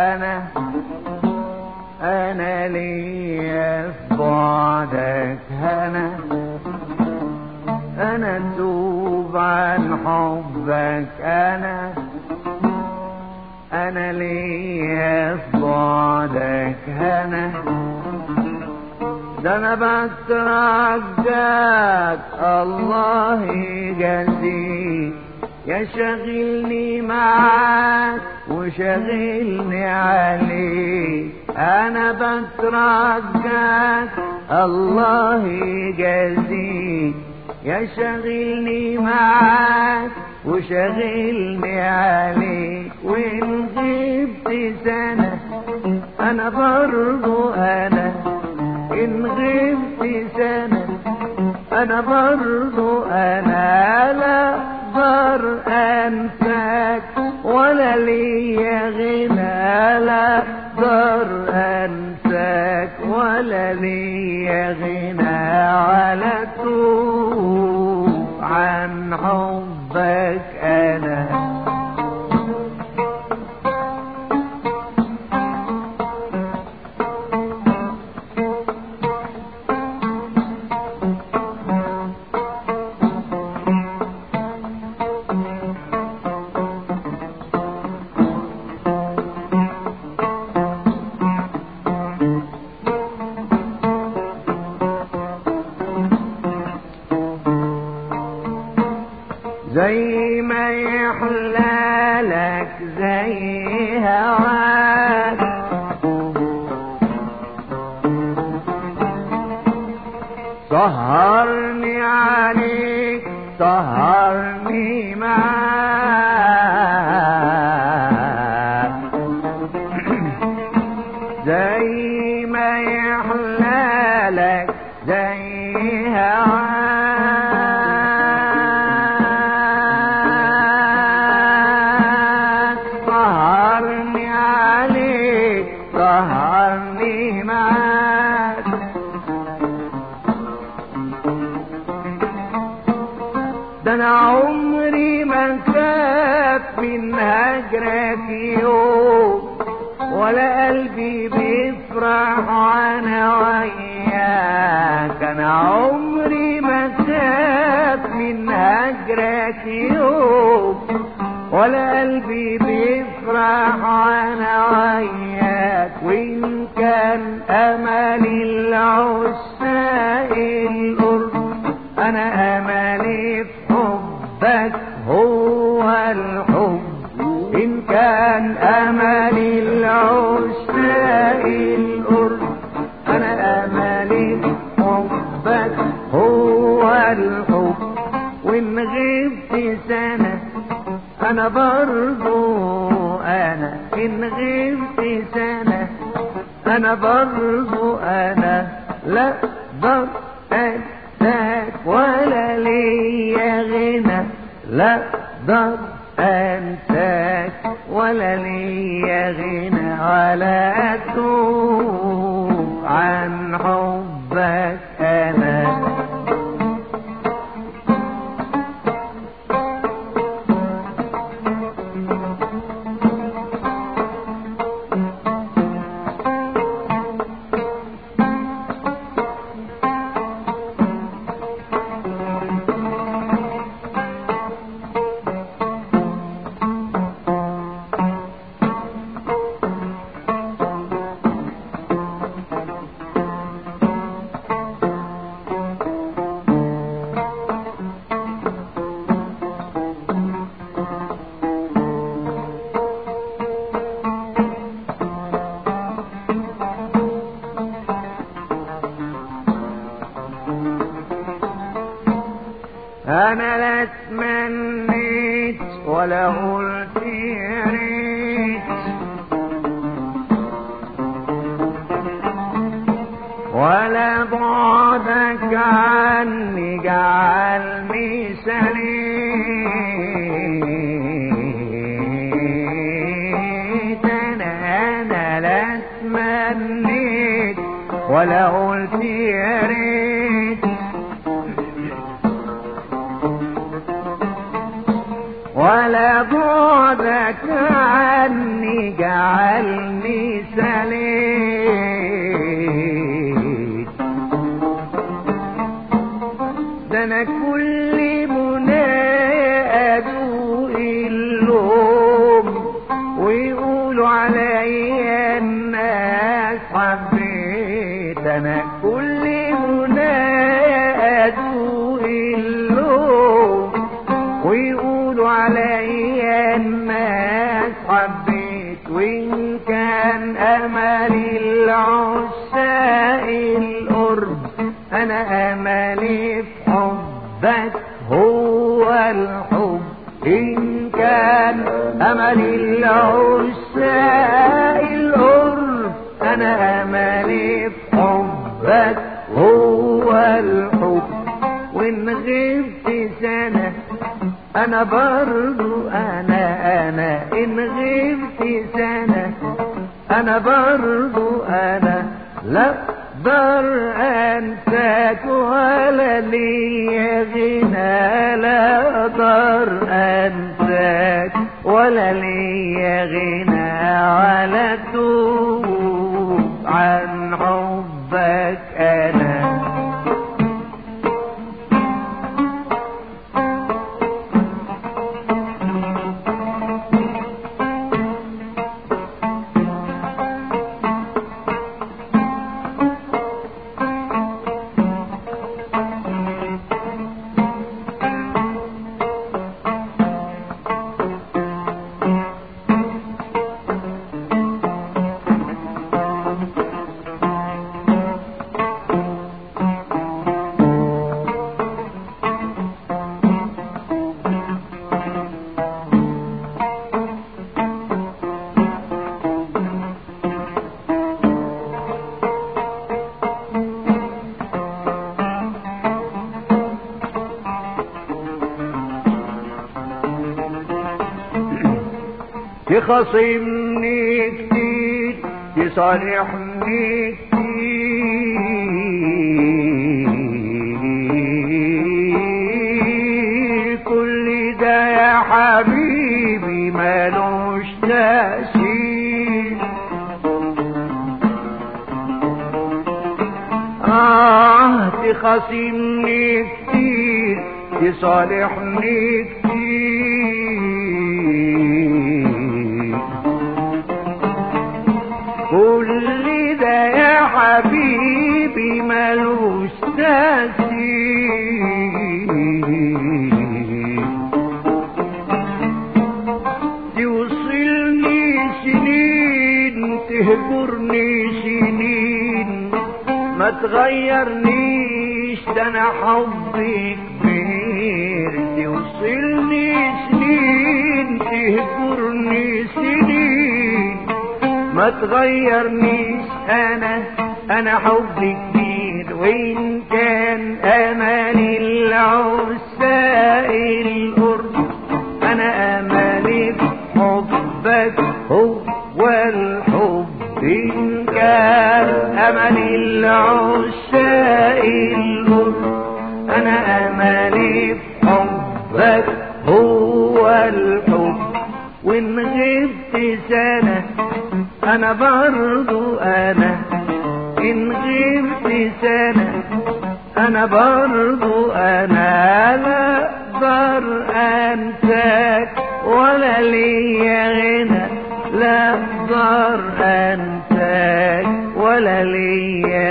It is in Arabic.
أنا ليا في بعدك أنا أتوب عن حبك أنا ليا في بعدك ده أنا بترجاك الله يجازيك يا شغلني معاك وشغلني عليك أنا بترجاك الله يجازيك يا شغلني معاك وشغلني عليك وإن غبت سنة أنا برضو إن غبت سنة أنا برضو لا أقدر أنساك ولا ليا غنى لا أقدر أنساك ولا ليا غنى ولا توب عن حبك زي ما يحلالك زي هواك سهرني عليك سهرني معاك زي ما يحلالك زي هواك سهرني معاك ده انا عمري ما خاف من هجرك يوم ولا قلبي بيفرح وانا وياك انا عمري ما خاف من هجرك يوم ولا قلبي بيفرح وانا وياك وإن كان أملي العشاق القرب أنا أملي في حبك هو الحب إن كان أملي العشاق القرب أنا أملي في حبك هو الحب وإن غبت سنة أنا برضو إن غبت سنة أنا برضو لا أقدر أنساك ولا ليا غنى لا أقدر أنساك ولا ليا غنى ولا أتوب عن حبك أنا لا تمنيت ولا قلت يا ريت ولا بعدك عني جعلني سليت أنا لا تمنيت ولا قلت يا ريت ولا بعدك عني جعلني سليم. ده انا كل مناء ادوق اللوم ويقولوا عليا الناس حبيت. انا كل مناء ادوق اللوم ويقولوا عليا الناس حبيت. وإن كان أملي العشاق القرب أنا أملي في حبك هو الحب. إن كان أملي العشاق القرب أنا أملي في حبك هو الحب. وإن غبت سنة أنا برضو أنا إن غبت سنة أنا برضو أنا لا أقدر أنساك ولا لي غنى. لا أقدر أنساك ولا لي غنى ولا توب عن حبك أنا. تخاصمني كتير تصالحني كتير كل ده يا حبيبي مالوش تأثير. تخاصمني كتير تصالحني كل ده يا حبيبي ملوش تأثير. توصلني سنين تهجرني سنين ما تغيرنيش ده انا حبي كبير. توصلني سنين تهجرني سنين ما تغيرنيش انا حبي كبير. وإن كان اماني العشاق القرب انا اماني بحبك هو الحب. إن كان اماني العشاق القرب انا اماني بحبك هو الحب. وإن غبت سنة أنا برضو أنا إن غبت سنة أنا برضو أنا لا أقدر أنساك ولا لي غنى. لا أقدر أنساك ولا لي